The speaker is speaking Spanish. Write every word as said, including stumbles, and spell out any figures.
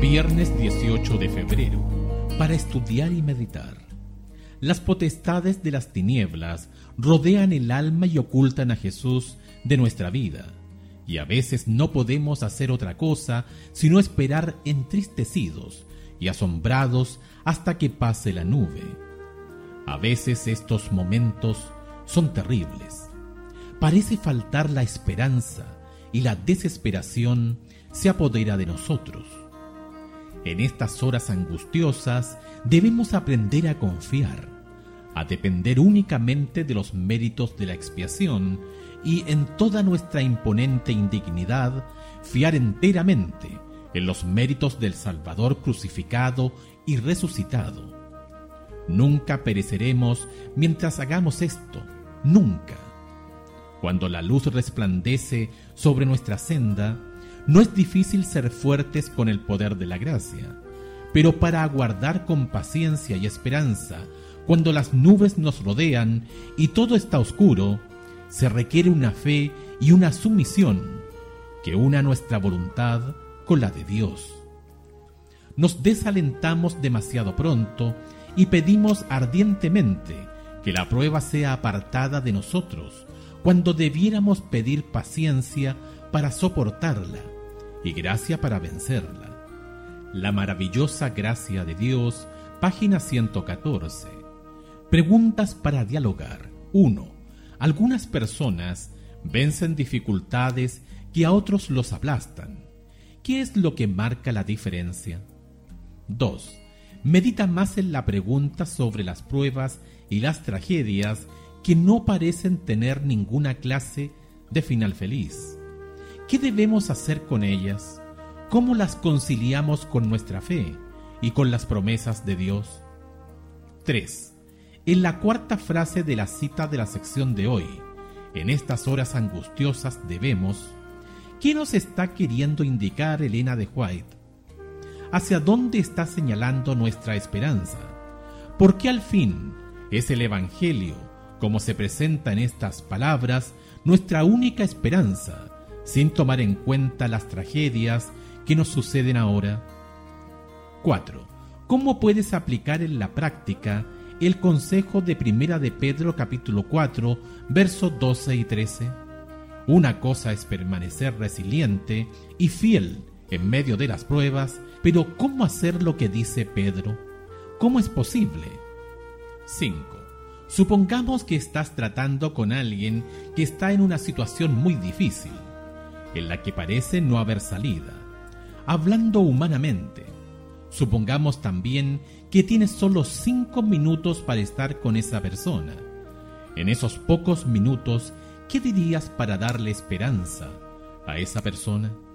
Viernes dieciocho de febrero, para estudiar y meditar. Las potestades de las tinieblas rodean el alma y ocultan a Jesús de nuestra vida, y a veces no podemos hacer otra cosa sino esperar entristecidos y asombrados hasta que pase la nube. A veces estos momentos son terribles. Parece faltar la esperanza y la desesperación se apodera de nosotros. En estas horas angustiosas debemos aprender a confiar, a depender únicamente de los méritos de la expiación y en toda nuestra imponente indignidad fiar enteramente en los méritos del Salvador crucificado y resucitado. Nunca pereceremos mientras hagamos esto, nunca. Cuando la luz resplandece sobre nuestra senda, no es difícil ser fuertes con el poder de la gracia, pero para aguardar con paciencia y esperanza, cuando las nubes nos rodean y todo está oscuro, se requiere una fe y una sumisión que una nuestra voluntad con la de Dios. Nos desalentamos demasiado pronto y pedimos ardientemente que la prueba sea apartada de nosotros, cuando debiéramos pedir paciencia para soportarla y gracia para vencerla. La maravillosa gracia de Dios, página ciento catorce. Preguntas para dialogar. uno. Algunas personas vencen dificultades que a otros los aplastan. ¿Qué es lo que marca la diferencia? dos. Medita más en la pregunta sobre las pruebas y las tragedias que no parecen tener ninguna clase de final feliz. ¿Qué debemos hacer con ellas? ¿Cómo las conciliamos con nuestra fe y con las promesas de Dios? tres. En la cuarta frase de la cita de la sección de hoy, en estas horas angustiosas debemos, ¿qué nos está queriendo indicar Elena de White? ¿Hacia dónde está señalando nuestra esperanza? ¿Por qué al fin es el Evangelio, como se presenta en estas palabras, nuestra única esperanza, sin tomar en cuenta las tragedias que nos suceden ahora? cuatro. ¿Cómo puedes aplicar en la práctica el consejo de Primera de Pedro capítulo cuatro, versos doce y trece? Una cosa es permanecer resiliente y fiel en medio de las pruebas, pero ¿cómo hacer lo que dice Pedro? ¿Cómo es posible? cinco. Supongamos que estás tratando con alguien que está en una situación muy difícil, en la que parece no haber salida. Hablando humanamente, supongamos también que tienes solo cinco minutos para estar con esa persona. En esos pocos minutos, ¿qué dirías para darle esperanza a esa persona?